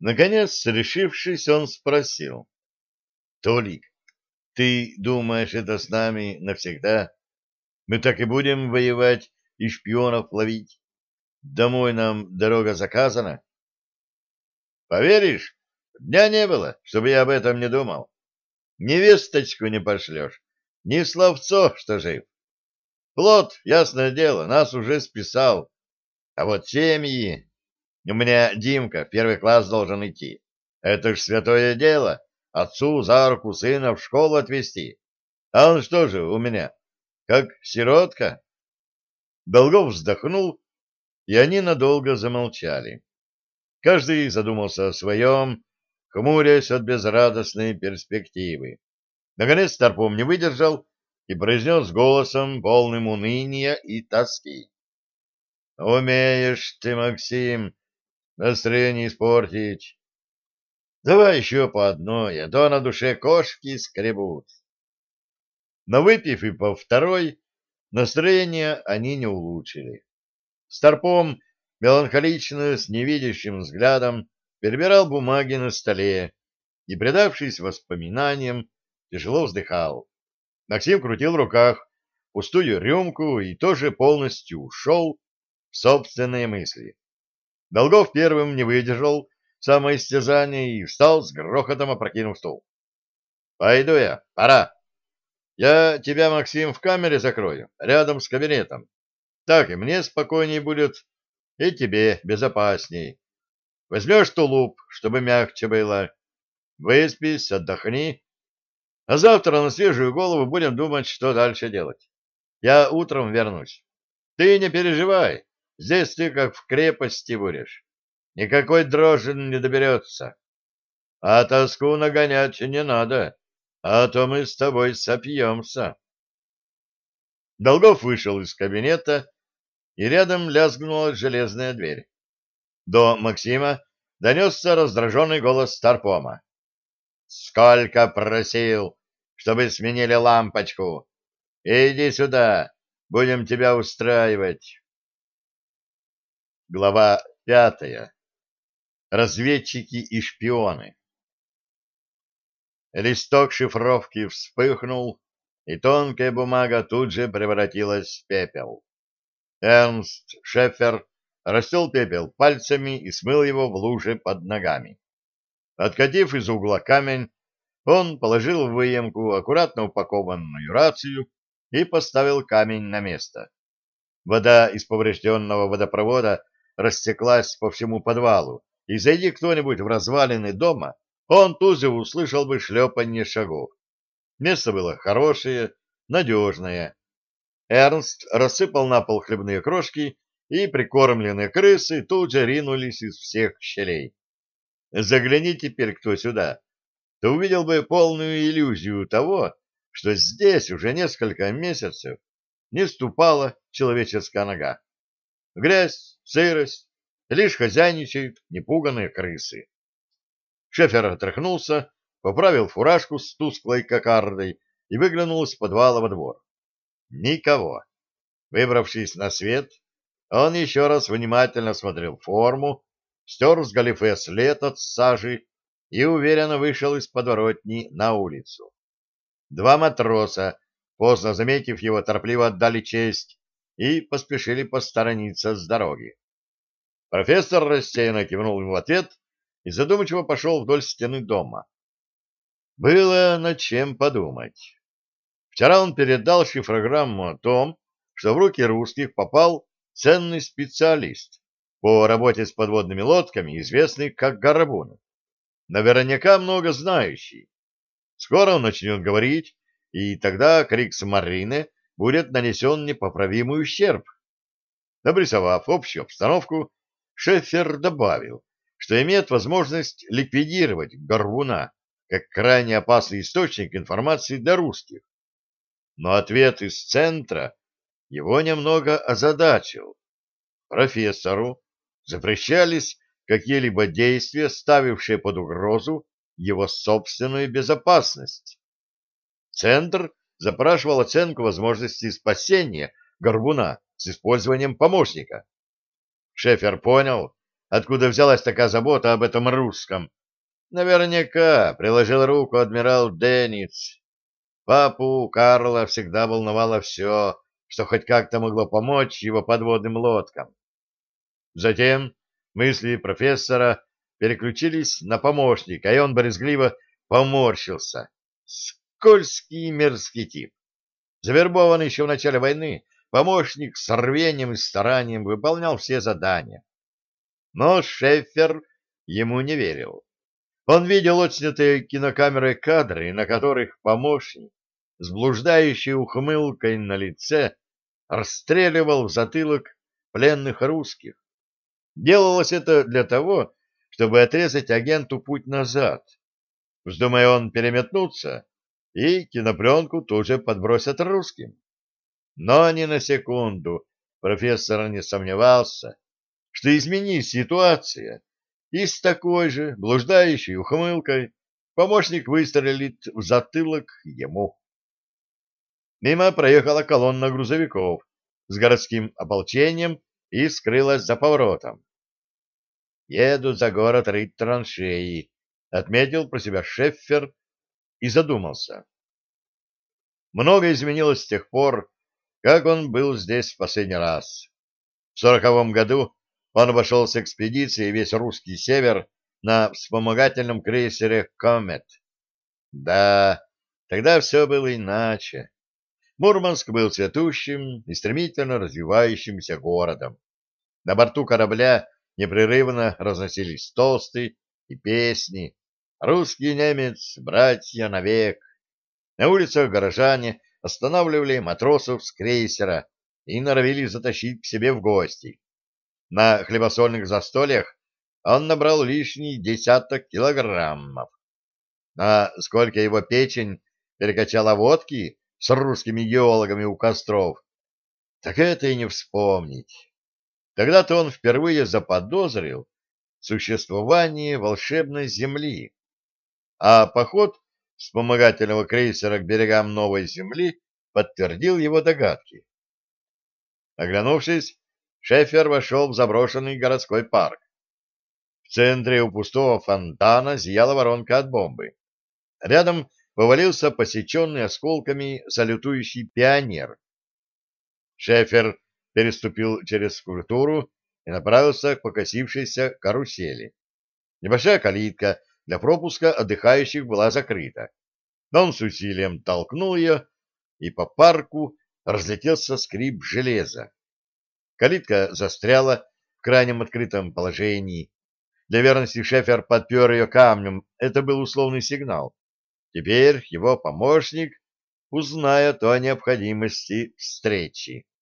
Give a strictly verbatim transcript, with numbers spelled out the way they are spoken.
Наконец, решившись, он спросил. — Толик, ты думаешь, это с нами навсегда? Мы так и будем воевать и шпионов ловить? Домой нам дорога заказана? Поверишь, дня не было, чтобы я об этом не думал. Ни весточку не пошлешь, ни словцо, что жив. Плот, ясное дело, нас уже списал. А вот семьи... У меня Димка в первый класс должен идти. Это ж святое дело. Отцу за руку сына в школу отвезти. А он что же у меня? Как сиротка? Долгов вздохнул, и они надолго замолчали. Каждый задумался о своем, хмурясь от безрадостной перспективы. Наконец Старпом не выдержал и произнес голосом, полным уныния и тоски. — Умеешь ты, Максим, настроение испортить. Давай еще по одной, а то на душе кошки скребут. Но выпив и по второй, настроение они не улучшили. Старпом меланхолично, с невидящим взглядом, перебирал бумаги на столе и, предавшись воспоминаниям, тяжело вздыхал. Максим крутил в руках пустую рюмку и тоже полностью ушел в собственные мысли. Долгов первым не выдержал самоистязания и встал с грохотом, опрокинув стул. — Пойду я, пора. Я тебя, Максим, в камере закрою, рядом с кабинетом. Так и мне спокойнее будет, и тебе безопасней. Возьмешь тулуп, чтобы мягче было. Выспись, отдохни. А завтра на свежую голову будем думать, что дальше делать. Я утром вернусь. Ты не переживай, здесь ты как в крепости будешь. Никакой дрожжин не доберется. А тоску нагонять не надо, а то мы с тобой сопьемся. Долгов вышел из кабинета, и рядом лязгнула железная дверь. До Максима донесся раздраженный голос Старпома. — Сколько просил, чтобы сменили лампочку! Иди сюда, будем тебя устраивать. Глава пятая. Разведчики и шпионы. Листок шифровки вспыхнул, и тонкая бумага тут же превратилась в пепел. Эрнст Шеффер растел пепел пальцами и смыл его в луже под ногами. Откатив из угла камень, он положил в выемку аккуратно упакованную рацию и поставил камень на место. Вода из поврежденного водопровода растеклась по всему подвалу, и зайди кто-нибудь в развалины дома, он тут же услышал бы шлепанье шагов. Место было хорошее, надежное. Эрнст рассыпал на пол хлебные крошки, и прикормленные крысы тут же ринулись из всех щелей. Загляни теперь кто сюда, то увидел бы полную иллюзию того, что здесь уже несколько месяцев не ступала человеческая нога. Грязь, сырость, лишь хозяйничают непуганые крысы. Шефер отряхнулся, поправил фуражку с тусклой кокардой и выглянул из подвала во двор. Никого. Выбравшись на свет, он еще раз внимательно смотрел форму, стер с галифе след от сажи и уверенно вышел из подворотни на улицу. Два матроса, поздно заметив его, торопливо отдали честь и поспешили посторониться с дороги. Профессор рассеянно кивнул ему в ответ и задумчиво пошел вдоль стены дома. Было над чем подумать. Вчера он передал шифрограмму о том, что в руки русских попал ценный специалист по работе с подводными лодками, известный как Горбун. Наверняка много знающий. Скоро он начнет говорить, и тогда Крикс-Марине будет нанесен непоправимый ущерб. Обрисовав общую обстановку, Шеффер добавил, что имеет возможность ликвидировать Горбуна как крайне опасный источник информации для русских. Но ответ из центра его немного озадачил. Профессору запрещались какие-либо действия, ставившие под угрозу его собственную безопасность. Центр запрашивал оценку возможности спасения Горбуна с использованием помощника. Шефер понял, откуда взялась такая забота об этом русском. Наверняка приложил руку адмирал Денниц. Папу Карла всегда волновало все, что хоть как-то могло помочь его подводным лодкам. Затем мысли профессора переключились на помощника, и он брезгливо поморщился. Скользкий мерзкий тип. Завербованный еще в начале войны, помощник с рвением и старанием выполнял все задания. Но Шеффер ему не верил. Он видел отснятые кинокамерой кадры, на которых помощник с блуждающей ухмылкой на лице расстреливал в затылок пленных русских. Делалось это для того, чтобы отрезать агенту путь назад. Вздумая он переметнуться, и кинопленку тут же подбросят русским. Но ни на секунду профессор не сомневался, что изменись ситуация, и с такой же блуждающей ухмылкой помощник выстрелит в затылок ему. Мимо проехала колонна грузовиков с городским ополчением и скрылась за поворотом. «Еду за город рыть траншеи», — отметил про себя Шеффер и задумался. Много изменилось с тех пор, как он был здесь в последний раз. В сороковом году он обошел с экспедицией весь русский север на вспомогательном крейсере «Комет». Да, тогда все было иначе. Мурманск был цветущим и стремительно развивающимся городом. На борту корабля непрерывно разносились тосты и песни. Русский и немец — братья навек. На улицах горожане останавливали матросов с крейсера и норовили затащить к себе в гости. На хлебосольных застольях он набрал лишний десяток килограммов. А сколько его печень перекачала водки с русскими геологами у костров, так это и не вспомнить. Тогда-то он впервые заподозрил существование волшебной земли, а поход вспомогательного крейсера к берегам новой земли подтвердил его догадки. Оглянувшись, Шеффер вошел в заброшенный городской парк. В центре у пустого фонтана зияла воронка от бомбы. Рядом повалился посеченный осколками салютующий пионер. Шеффер переступил через скульптуру и направился к покосившейся карусели. Небольшая калитка для пропуска отдыхающих была закрыта. Но он с усилием толкнул ее, и по парку разлетелся скрип железа. Калитка застряла в крайнем открытом положении. Для верности Шеффер подпер ее камнем. Это был условный сигнал. Теперь его помощник узнает о необходимости встречи.